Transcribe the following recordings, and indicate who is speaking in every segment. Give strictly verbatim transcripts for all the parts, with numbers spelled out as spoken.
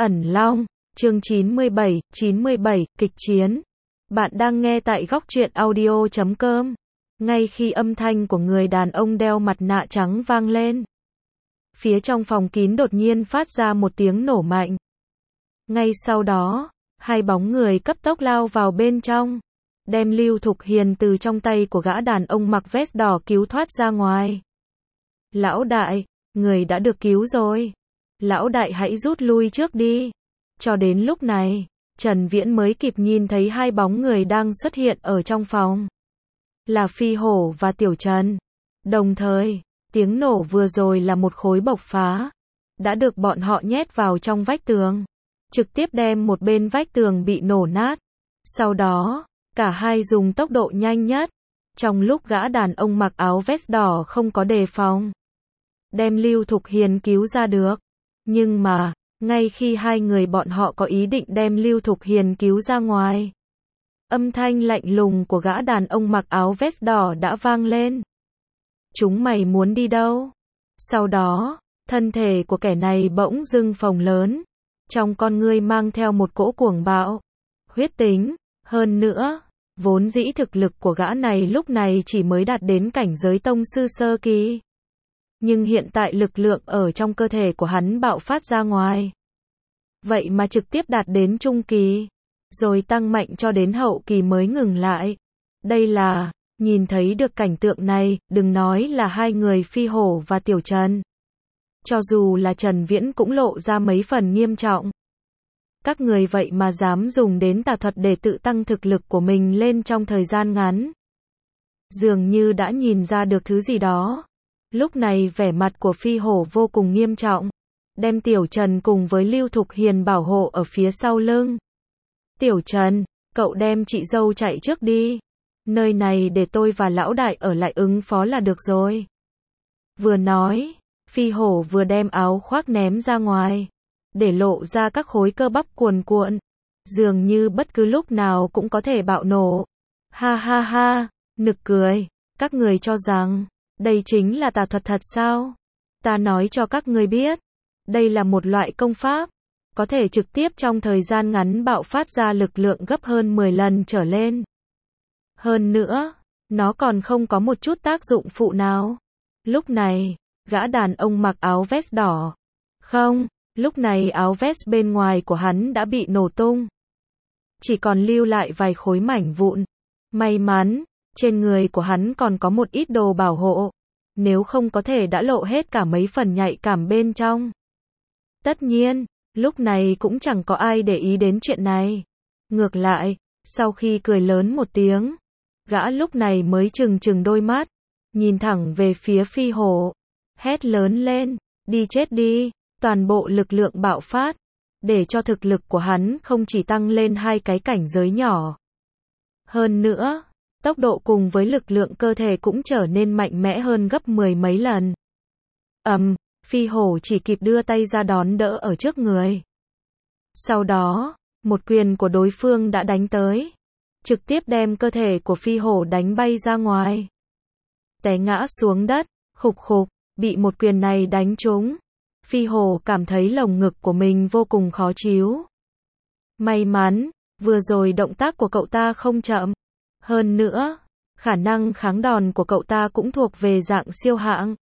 Speaker 1: Ẩn Long, chương chín mươi bảy, chín mươi bảy, kịch chiến. Bạn đang nghe tại góc truyện audio chấm com. Ngay khi âm thanh của người đàn ông đeo mặt nạ trắng vang lên, phía trong phòng kín đột nhiên phát ra một tiếng nổ mạnh. Ngay sau đó, hai bóng người cấp tốc lao vào bên trong, đem Lưu Thục Hiền từ trong tay của gã đàn ông mặc vest đỏ cứu thoát ra ngoài. Lão đại, người đã được cứu rồi. Lão đại hãy rút lui trước đi. Cho đến lúc này, Trần Viễn mới kịp nhìn thấy hai bóng người đang xuất hiện ở trong phòng. Là Phi Hổ và Tiểu Trần. Đồng thời, tiếng nổ vừa rồi là một khối bộc phá, đã được bọn họ nhét vào trong vách tường, trực tiếp đem một bên vách tường bị nổ nát. Sau đó, cả hai dùng tốc độ nhanh nhất, trong lúc gã đàn ông mặc áo vest đỏ không có đề phòng, đem Lưu Thục Hiền cứu ra được. Nhưng mà, ngay khi hai người bọn họ có ý định đem Lưu Thục Hiền cứu ra ngoài, âm thanh lạnh lùng của gã đàn ông mặc áo vest đỏ đã vang lên. Chúng mày muốn đi đâu? Sau đó, thân thể của kẻ này bỗng dưng phồng lớn, trong con ngươi mang theo một cỗ cuồng bạo, huyết tính. Hơn nữa, vốn dĩ thực lực của gã này lúc này chỉ mới đạt đến cảnh giới tông sư sơ kỳ. Nhưng hiện tại lực lượng ở trong cơ thể của hắn bạo phát ra ngoài, vậy mà trực tiếp đạt đến trung kỳ, rồi tăng mạnh cho đến hậu kỳ mới ngừng lại. Đây là, nhìn thấy được cảnh tượng này, đừng nói là hai người Phi Hổ và Tiểu Trần, cho dù là Trần Viễn cũng lộ ra mấy phần nghiêm trọng. Các người vậy mà dám dùng đến tà thuật để tự tăng thực lực của mình lên trong thời gian ngắn. Dường như đã nhìn ra được thứ gì đó. Lúc này vẻ mặt của Phi Hổ vô cùng nghiêm trọng, đem Tiểu Trần cùng với Lưu Thục Hiền bảo hộ ở phía sau lưng. Tiểu Trần, cậu đem chị dâu chạy trước đi. Nơi này để tôi và lão đại ở lại ứng phó là được rồi. Vừa nói, Phi Hổ vừa đem áo khoác ném ra ngoài, để lộ ra các khối cơ bắp cuồn cuộn, dường như bất cứ lúc nào cũng có thể bạo nổ. Ha ha ha, nực cười, các người cho rằng đây chính là tà thuật thật sao? Ta nói cho các người biết, đây là một loại công pháp, có thể trực tiếp trong thời gian ngắn bạo phát ra lực lượng gấp hơn mười lần trở lên. Hơn nữa, nó còn không có một chút tác dụng phụ nào. Lúc này, gã đàn ông mặc áo vest đỏ. Không, lúc này áo vest bên ngoài của hắn đã bị nổ tung, chỉ còn lưu lại vài khối mảnh vụn. May mắn, trên người của hắn còn có một ít đồ bảo hộ, nếu không có thể đã lộ hết cả mấy phần nhạy cảm bên trong. Tất nhiên, lúc này cũng chẳng có ai để ý đến chuyện này. Ngược lại, sau khi cười lớn một tiếng, gã lúc này mới trừng trừng đôi mắt, nhìn thẳng về phía Phi Hổ, hét lớn lên, đi chết đi, toàn bộ lực lượng bạo phát, để cho thực lực của hắn không chỉ tăng lên hai cái cảnh giới nhỏ. Hơn nữa, tốc độ cùng với lực lượng cơ thể cũng trở nên mạnh mẽ hơn gấp mười mấy lần. Ầm, um, Phi Hổ chỉ kịp đưa tay ra đón đỡ ở trước người. Sau đó, một quyền của đối phương đã đánh tới, trực tiếp đem cơ thể của Phi Hổ đánh bay ra ngoài, té ngã xuống đất, khục khục, bị một quyền này đánh trúng. Phi Hổ cảm thấy lồng ngực của mình vô cùng khó chịu. May mắn, vừa rồi động tác của cậu ta không chậm. Hơn nữa, khả năng kháng đòn của cậu ta cũng thuộc về dạng siêu hạng.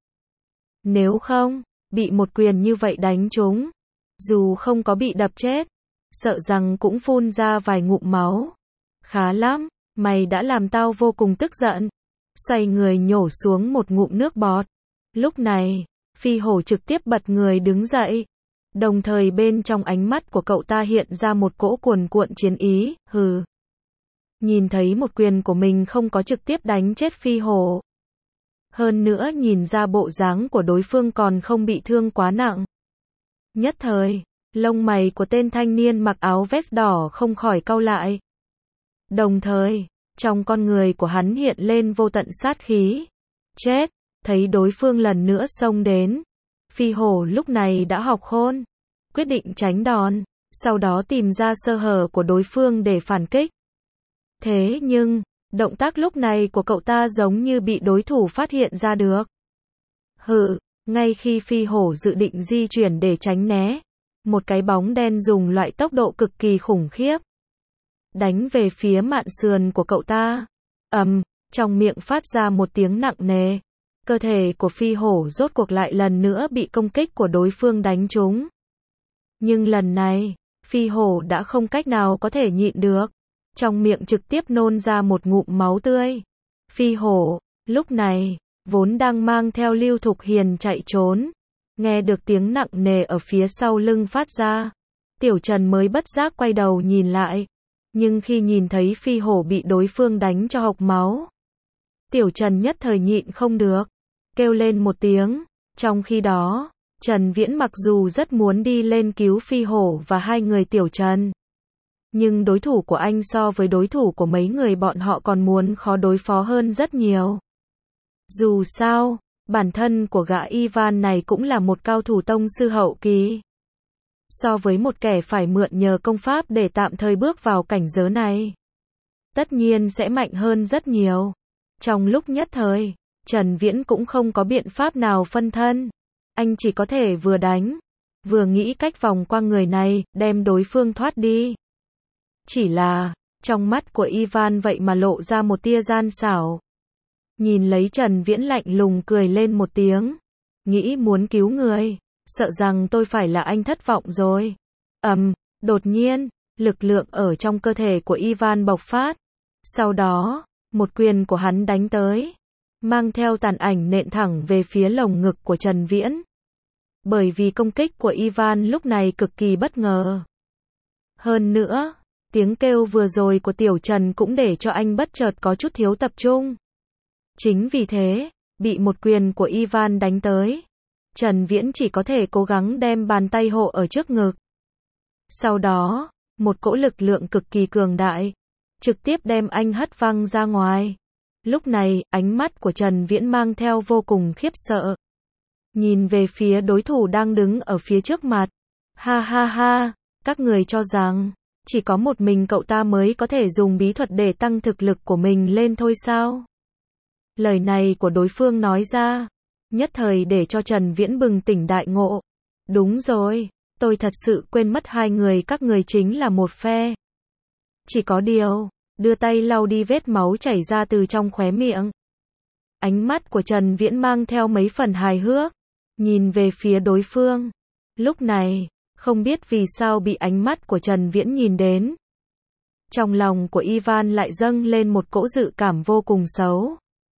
Speaker 1: Nếu không, bị một quyền như vậy đánh trúng, dù không có bị đập chết, sợ rằng cũng phun ra vài ngụm máu. Khá lắm, mày đã làm tao vô cùng tức giận. Xoay người nhổ xuống một ngụm nước bọt. Lúc này, Phi Hổ trực tiếp bật người đứng dậy. Đồng thời bên trong ánh mắt của cậu ta hiện ra một cỗ cuồn cuộn chiến ý, hừ. Nhìn thấy một quyền của mình không có trực tiếp đánh chết Phi Hổ. Hơn nữa nhìn ra bộ dáng của đối phương còn không bị thương quá nặng. Nhất thời, lông mày của tên thanh niên mặc áo vest đỏ không khỏi cau lại. Đồng thời, trong con người của hắn hiện lên vô tận sát khí. Chết, thấy đối phương lần nữa xông đến. Phi Hổ lúc này đã học khôn, quyết định tránh đòn, sau đó tìm ra sơ hở của đối phương để phản kích. Thế nhưng, động tác lúc này của cậu ta giống như bị đối thủ phát hiện ra được. Hừ, ngay khi Phi Hổ dự định di chuyển để tránh né, một cái bóng đen dùng loại tốc độ cực kỳ khủng khiếp đánh về phía mạn sườn của cậu ta. Ầm, trong miệng phát ra một tiếng nặng nề. Cơ thể của phi hổ rốt cuộc lại lần nữa bị công kích của đối phương đánh trúng. Nhưng lần này, phi hổ đã không cách nào có thể nhịn được. Trong miệng trực tiếp nôn ra một ngụm máu tươi. Phi hổ, lúc này, vốn đang mang theo Lưu Thục Hiền chạy trốn. Nghe được tiếng nặng nề ở phía sau lưng phát ra. Tiểu Trần mới bất giác quay đầu nhìn lại. Nhưng khi nhìn thấy phi hổ bị đối phương đánh cho hộc máu. Tiểu Trần nhất thời nhịn không được. Kêu lên một tiếng. Trong khi đó, Trần Viễn mặc dù rất muốn đi lên cứu phi hổ và hai người Tiểu Trần. Nhưng đối thủ của anh so với đối thủ của mấy người bọn họ còn muốn khó đối phó hơn rất nhiều. Dù sao, bản thân của gã Ivan này cũng là một cao thủ tông sư hậu kỳ. So với một kẻ phải mượn nhờ công pháp để tạm thời bước vào cảnh giới này, tất nhiên sẽ mạnh hơn rất nhiều. Trong lúc nhất thời, Trần Viễn cũng không có biện pháp nào phân thân. Anh chỉ có thể vừa đánh, vừa nghĩ cách vòng qua người này, đem đối phương thoát đi. Chỉ là, trong mắt của Ivan vậy mà lộ ra một tia gian xảo. Nhìn lấy Trần Viễn lạnh lùng cười lên một tiếng. Nghĩ muốn cứu người, sợ rằng tôi phải là anh thất vọng rồi. Ầm, đột nhiên, lực lượng ở trong cơ thể của Ivan bộc phát. Sau đó, một quyền của hắn đánh tới, mang theo tàn ảnh nện thẳng về phía lồng ngực của Trần Viễn. Bởi vì công kích của Ivan lúc này cực kỳ bất ngờ. Hơn nữa, tiếng kêu vừa rồi của Tiểu Trần cũng để cho anh bất chợt có chút thiếu tập trung. Chính vì thế, bị một quyền của Ivan đánh tới, Trần Viễn chỉ có thể cố gắng đem bàn tay hộ ở trước ngực. Sau đó, một cỗ lực lượng cực kỳ cường đại, trực tiếp đem anh hất văng ra ngoài. Lúc này, ánh mắt của Trần Viễn mang theo vô cùng khiếp sợ. Nhìn về phía đối thủ đang đứng ở phía trước mặt. Ha ha ha, các người cho rằng, chỉ có một mình cậu ta mới có thể dùng bí thuật để tăng thực lực của mình lên thôi sao? Lời này của đối phương nói ra, nhất thời để cho Trần Viễn bừng tỉnh đại ngộ. Đúng rồi, tôi thật sự quên mất hai người các người chính là một phe. Chỉ có điều, đưa tay lau đi vết máu chảy ra từ trong khóe miệng. Ánh mắt của Trần Viễn mang theo mấy phần hài hước, nhìn về phía đối phương. Lúc này, không biết vì sao bị ánh mắt của Trần Viễn nhìn đến. Trong lòng của Ivan lại dâng lên một cỗ dự cảm vô cùng xấu.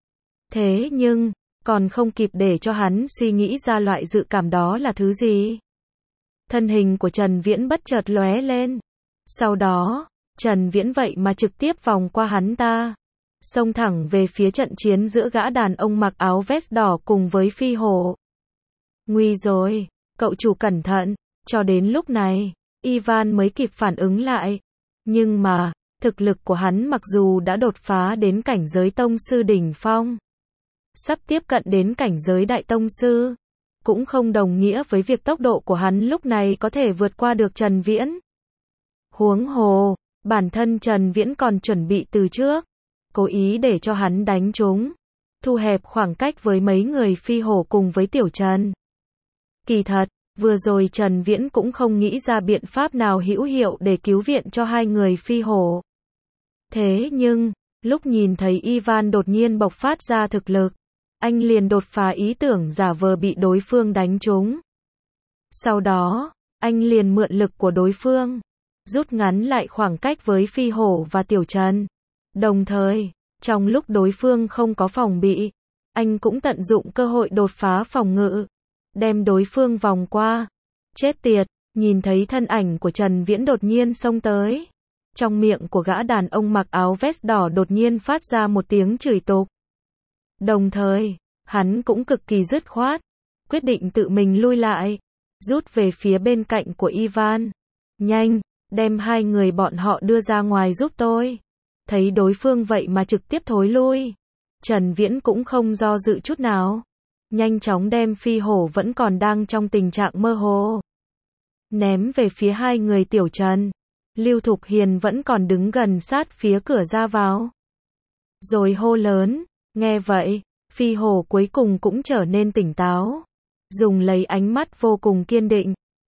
Speaker 1: Thế nhưng, còn không kịp để cho hắn suy nghĩ ra loại dự cảm đó là thứ gì. Thân hình của Trần Viễn bất chợt lóe lên. Sau đó, Trần Viễn vậy mà trực tiếp vòng qua hắn ta. Xông thẳng về phía trận chiến giữa gã đàn ông mặc áo vest đỏ cùng với phi hổ. Nguy rồi, cậu chủ cẩn thận. Cho đến lúc này, Ivan mới kịp phản ứng lại. Nhưng mà, thực lực của hắn mặc dù đã đột phá đến cảnh giới tông sư đỉnh phong, sắp tiếp cận đến cảnh giới đại tông sư, cũng không đồng nghĩa với việc tốc độ của hắn lúc này có thể vượt qua được Trần Viễn. Huống hồ, bản thân Trần Viễn còn chuẩn bị từ trước, cố ý để cho hắn đánh trúng, thu hẹp khoảng cách với mấy người phi hổ cùng với Tiểu Trần. Kỳ thật, vừa rồi Trần Viễn cũng không nghĩ ra biện pháp nào hữu hiệu để cứu viện cho hai người phi hổ. Thế nhưng, lúc nhìn thấy Ivan đột nhiên bộc phát ra thực lực, anh liền đột phá ý tưởng giả vờ bị đối phương đánh trúng. Sau đó, anh liền mượn lực của đối phương, rút ngắn lại khoảng cách với phi hổ và Tiểu Trần. Đồng thời, trong lúc đối phương không có phòng bị, anh cũng tận dụng cơ hội đột phá phòng ngự, đem đối phương vòng qua. Chết tiệt, nhìn thấy thân ảnh của Trần Viễn đột nhiên xông tới. Trong miệng của gã đàn ông mặc áo vest đỏ đột nhiên phát ra một tiếng chửi tục. Đồng thời, hắn cũng cực kỳ dứt khoát, quyết định tự mình lui lại, rút về phía bên cạnh của Ivan. Nhanh, đem hai người bọn họ đưa ra ngoài giúp tôi. Thấy đối phương vậy mà trực tiếp thối lui, Trần Viễn cũng không do dự chút nào. Nhanh chóng đem phi hổ vẫn còn đang trong tình trạng mơ hồ, ném về phía hai người Tiểu Trần. Lưu Thục Hiền vẫn còn đứng gần sát phía cửa ra vào. Rồi hô lớn, nghe vậy, phi hổ cuối cùng cũng trở nên tỉnh táo. Dùng lấy ánh mắt vô cùng kiên định,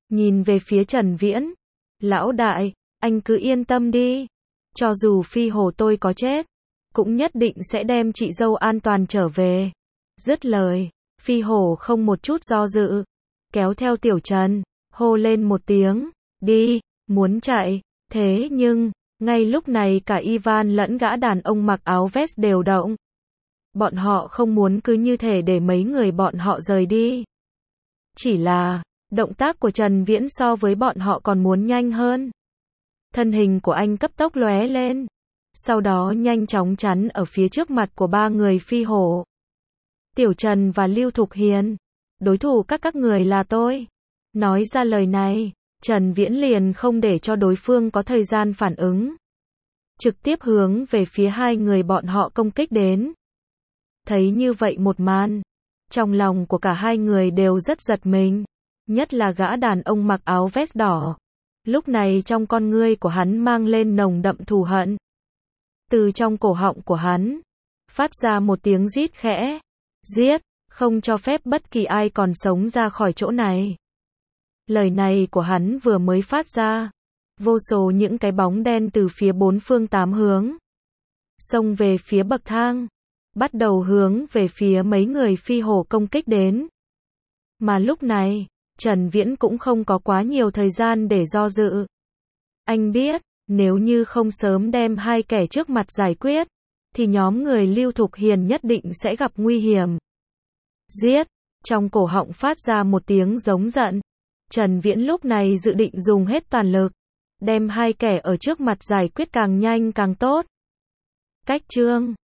Speaker 1: nhìn về phía Trần Viễn. Lão đại, anh cứ yên tâm đi. Cho dù Phi Hổ tôi có chết, cũng nhất định sẽ đem chị dâu an toàn trở về. Dứt lời, Phi Hổ không một chút do dự, kéo theo Tiểu Trần, hô lên một tiếng, đi, muốn chạy. Thế nhưng, ngay lúc này cả Ivan lẫn gã đàn ông mặc áo vest đều động. Bọn họ không muốn cứ như thể để mấy người bọn họ rời đi. Chỉ là, động tác của Trần Viễn so với bọn họ còn muốn nhanh hơn. Thân hình của anh cấp tốc lóe lên, sau đó nhanh chóng chắn ở phía trước mặt của ba người Phi Hổ. Tiểu Trần và Lưu Thục Hiền, đối thủ các các người là tôi. Nói ra lời này, Trần Viễn liền không để cho đối phương có thời gian phản ứng. Trực tiếp hướng về phía hai người bọn họ công kích đến. Thấy như vậy một màn, trong lòng của cả hai người đều rất giật mình. Nhất là gã đàn ông mặc áo vest đỏ. Lúc này trong con ngươi của hắn mang lên nồng đậm thù hận. Từ trong cổ họng của hắn, phát ra một tiếng rít khẽ. Giết, không cho phép bất kỳ ai còn sống ra khỏi chỗ này. Lời này của hắn vừa mới phát ra, vô số những cái bóng đen từ phía bốn phương tám hướng xông về phía bậc thang, bắt đầu hướng về phía mấy người Phi Hổ công kích đến. Mà lúc này, Trần Viễn cũng không có quá nhiều thời gian để do dự. Anh biết, nếu như không sớm đem hai kẻ trước mặt giải quyết, thì nhóm người Lưu Thục Hiền nhất định sẽ gặp nguy hiểm. Giết, trong cổ họng phát ra một tiếng giống giận. Trần Viễn lúc này dự định dùng hết toàn lực, đem hai kẻ ở trước mặt giải quyết càng nhanh càng tốt. Cách chương